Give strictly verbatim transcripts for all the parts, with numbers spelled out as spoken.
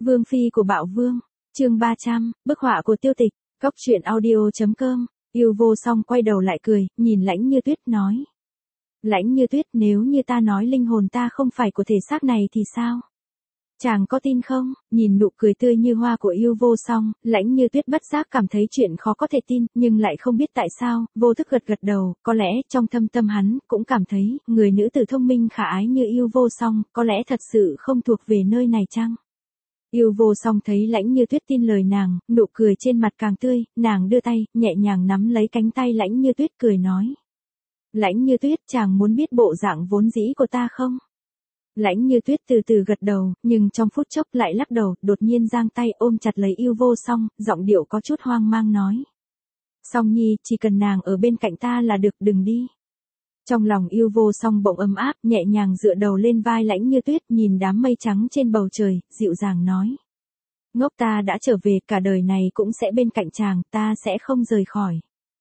Vương phi của Bạo Vương, chương ba trăm, bức họa của Tiêu Tịch, Cóc truyện audio.com, yêu vô song quay đầu lại cười, nhìn Lãnh Như Tuyết nói. Lãnh Như Tuyết, nếu như ta nói linh hồn ta không phải của thể xác này thì sao? Chàng có tin không? Nhìn nụ cười tươi như hoa của yêu vô song, Lãnh Như Tuyết bất giác cảm thấy chuyện khó có thể tin, nhưng lại không biết tại sao, vô thức gật gật đầu, có lẽ trong thâm tâm hắn cũng cảm thấy, người nữ tử thông minh khả ái như yêu vô song, có lẽ thật sự không thuộc về nơi này chăng? Yêu vô song thấy Lãnh Như Tuyết tin lời nàng, nụ cười trên mặt càng tươi, nàng đưa tay, nhẹ nhàng nắm lấy cánh tay Lãnh Như Tuyết cười nói. Lãnh Như Tuyết, chàng muốn biết bộ dạng vốn dĩ của ta không? Lãnh Như Tuyết từ từ gật đầu, nhưng trong phút chốc lại lắc đầu, đột nhiên giang tay ôm chặt lấy yêu vô song, giọng điệu có chút hoang mang nói. Song nhi, chỉ cần nàng ở bên cạnh ta là được, đừng đi. Trong lòng yêu vô song bỗng ấm áp, nhẹ nhàng dựa đầu lên vai Lãnh Như Tuyết, nhìn đám mây trắng trên bầu trời, dịu dàng nói. Ngốc, ta đã trở về, cả đời này cũng sẽ bên cạnh chàng, ta sẽ không rời khỏi.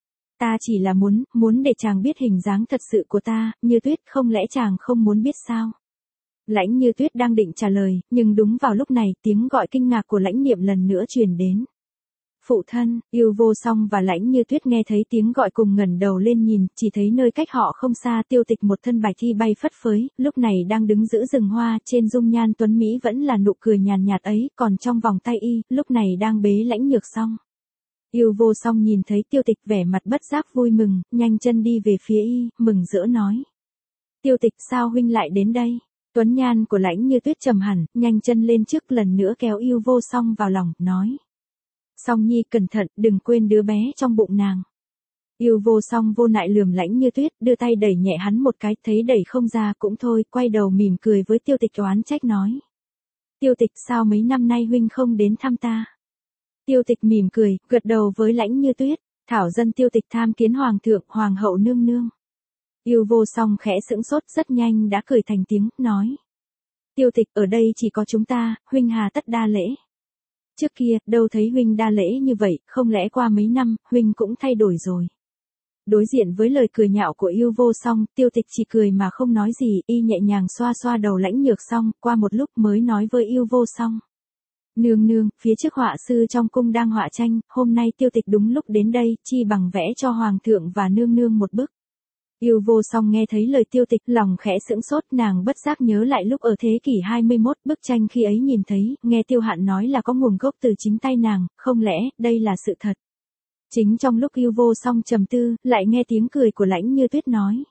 Ta chỉ là muốn, muốn để chàng biết hình dáng thật sự của ta, Như Tuyết, không lẽ chàng không muốn biết sao? Lãnh Như Tuyết đang định trả lời, nhưng đúng vào lúc này, tiếng gọi kinh ngạc của Lãnh Niệm lần nữa truyền đến. Phụ thân, yêu vô song và Lãnh Như Tuyết nghe thấy tiếng gọi cùng ngẩng đầu lên nhìn, chỉ thấy nơi cách họ không xa Tiêu Tịch một thân bạch thi bay phất phới, lúc này đang đứng giữa rừng hoa, trên dung nhan tuấn Mỹ vẫn là nụ cười nhàn nhạt ấy, còn trong vòng tay y, lúc này đang bế Lãnh Nhược Song. Yêu vô song nhìn thấy Tiêu Tịch vẻ mặt bất giác vui mừng, nhanh chân đi về phía y, mừng rỡ nói. Tiêu Tịch, sao huynh lại đến đây? Tuấn nhan của Lãnh Như Tuyết trầm hẳn, nhanh chân lên trước lần nữa kéo yêu vô song vào lòng, nói. Song nhi cẩn thận, đừng quên đứa bé trong bụng nàng. Yêu vô song vô nại lườm Lãnh Như Tuyết, đưa tay đẩy nhẹ hắn một cái, thấy đẩy không ra cũng thôi, quay đầu mỉm cười với Tiêu Tịch oán trách nói. Tiêu Tịch, sao mấy năm nay huynh không đến thăm ta? Tiêu Tịch mỉm cười, gật đầu với Lãnh Như Tuyết, thảo dân Tiêu Tịch tham kiến hoàng thượng, hoàng hậu nương nương. Yêu vô song khẽ sững sốt, rất nhanh đã cười thành tiếng, nói. Tiêu Tịch, ở đây chỉ có chúng ta, huynh hà tất đa lễ. Trước kia, đâu thấy huynh đa lễ như vậy, không lẽ qua mấy năm, huynh cũng thay đổi rồi. Đối diện với lời cười nhạo của yêu vô song, Tiêu Tịch chỉ cười mà không nói gì, y nhẹ nhàng xoa xoa đầu Lãnh Nhược Song, qua một lúc mới nói với yêu vô song. Nương nương, phía trước họa sư trong cung đang họa tranh, hôm nay Tiêu Tịch đúng lúc đến đây, chi bằng vẽ cho hoàng thượng và nương nương một bức. Yêu vô song nghe thấy lời Tiêu Tịch, lòng khẽ sững sốt, nàng bất giác nhớ lại lúc ở thế kỷ hai mươi mốt, bức tranh khi ấy nhìn thấy, nghe Tiêu Hạn nói là có nguồn gốc từ chính tay nàng, không lẽ, đây là sự thật. Chính trong lúc yêu vô song trầm tư, lại nghe tiếng cười của Lãnh Như Tuyết nói.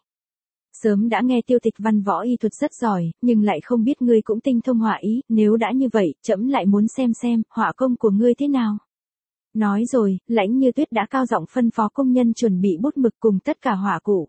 Sớm đã nghe Tiêu Tịch văn võ y thuật rất giỏi, nhưng lại không biết ngươi cũng tinh thông họa ý, nếu đã như vậy, trẫm lại muốn xem xem, họa công của ngươi thế nào. Nói rồi, Lãnh Như Tuyết đã cao giọng phân phó công nhân chuẩn bị bút mực cùng tất cả họa cụ.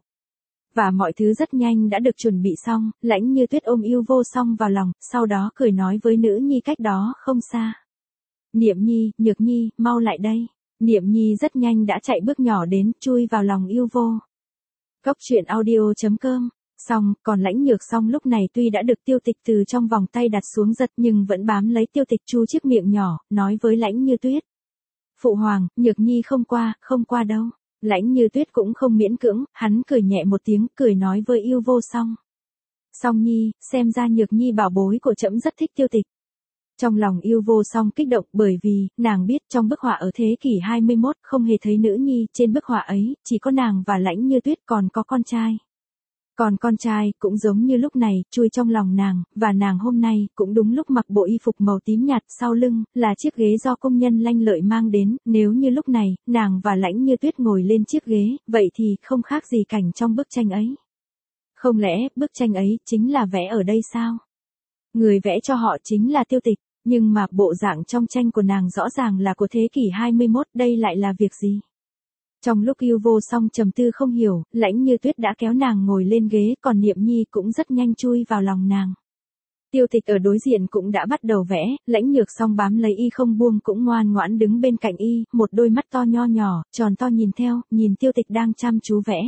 Và mọi thứ rất nhanh đã được chuẩn bị xong, Lãnh Như Tuyết ôm yêu vô song vào lòng, sau đó cười nói với nữ nhi cách đó không xa. Niệm nhi, Nhược nhi, mau lại đây. Niệm nhi rất nhanh đã chạy bước nhỏ đến, chui vào lòng yêu vô. Cóc truyện audio.com. Xong, còn Lãnh Nhược Song lúc này tuy đã được Tiêu Tịch từ trong vòng tay đặt xuống giật nhưng vẫn bám lấy Tiêu Tịch chu chiếc miệng nhỏ, nói với Lãnh Như Tuyết. Phụ hoàng, Nhược nhi không qua, không qua đâu. Lãnh Như Tuyết cũng không miễn cưỡng, hắn cười nhẹ một tiếng, cười nói với yêu vô song. Song nhi, xem ra Nhược nhi bảo bối của trẫm rất thích Tiêu Tịch. Trong lòng yêu vô song kích động bởi vì, nàng biết trong bức họa ở thế kỷ hai mươi mốt không hề thấy nữ nhi, trên bức họa ấy, chỉ có nàng và Lãnh Như Tuyết còn có con trai. Còn con trai, cũng giống như lúc này, chui trong lòng nàng, và nàng hôm nay, cũng đúng lúc mặc bộ y phục màu tím nhạt, sau lưng, là chiếc ghế do công nhân lanh lợi mang đến, nếu như lúc này, nàng và Lãnh Như Tuyết ngồi lên chiếc ghế, vậy thì không khác gì cảnh trong bức tranh ấy. Không lẽ, bức tranh ấy, chính là vẽ ở đây sao? Người vẽ cho họ chính là Tiêu Tịch, nhưng mà bộ dạng trong tranh của nàng rõ ràng là của thế kỷ hai mươi mốt, đây lại là việc gì? Trong lúc yêu vô song trầm tư không hiểu, Lãnh Như Tuyết đã kéo nàng ngồi lên ghế, còn Niệm nhi cũng rất nhanh chui vào lòng nàng. Tiêu Tịch ở đối diện cũng đã bắt đầu vẽ, Lãnh Nhược Song bám lấy y không buông cũng ngoan ngoãn đứng bên cạnh y, một đôi mắt to nho nhỏ, tròn to nhìn theo, nhìn Tiêu Tịch đang chăm chú vẽ.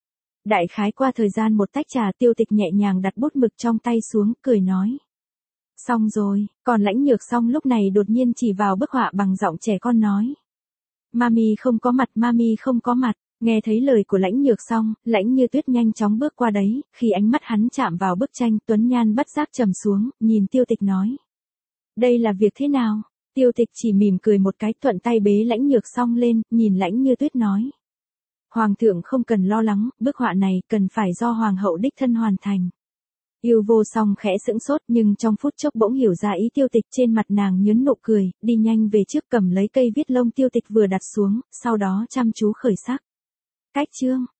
Đại khái qua thời gian một tách trà, Tiêu Tịch nhẹ nhàng đặt bút mực trong tay xuống, cười nói. Xong rồi, còn Lãnh Nhược Song lúc này đột nhiên chỉ vào bức họa bằng giọng trẻ con nói. Mami không có mặt, mami không có mặt. Nghe thấy lời của Lãnh Nhược Song, Lãnh Như Tuyết nhanh chóng bước qua đấy, khi ánh mắt hắn chạm vào bức tranh, Tuấn Nhan bất giác trầm xuống, nhìn Tiêu Tịch nói. Đây là việc thế nào? Tiêu Tịch chỉ mỉm cười một cái, thuận tay bế Lãnh Nhược Song lên, nhìn Lãnh Như Tuyết nói. Hoàng thượng không cần lo lắng, bức họa này cần phải do hoàng hậu đích thân hoàn thành. Yêu Vô Song khẽ sững sốt, nhưng trong phút chốc bỗng hiểu ra ý Tiêu Tịch, trên mặt nàng nhớn nụ cười, đi nhanh về trước cầm lấy cây viết lông Tiêu Tịch vừa đặt xuống, sau đó chăm chú khởi sắc. Cách chương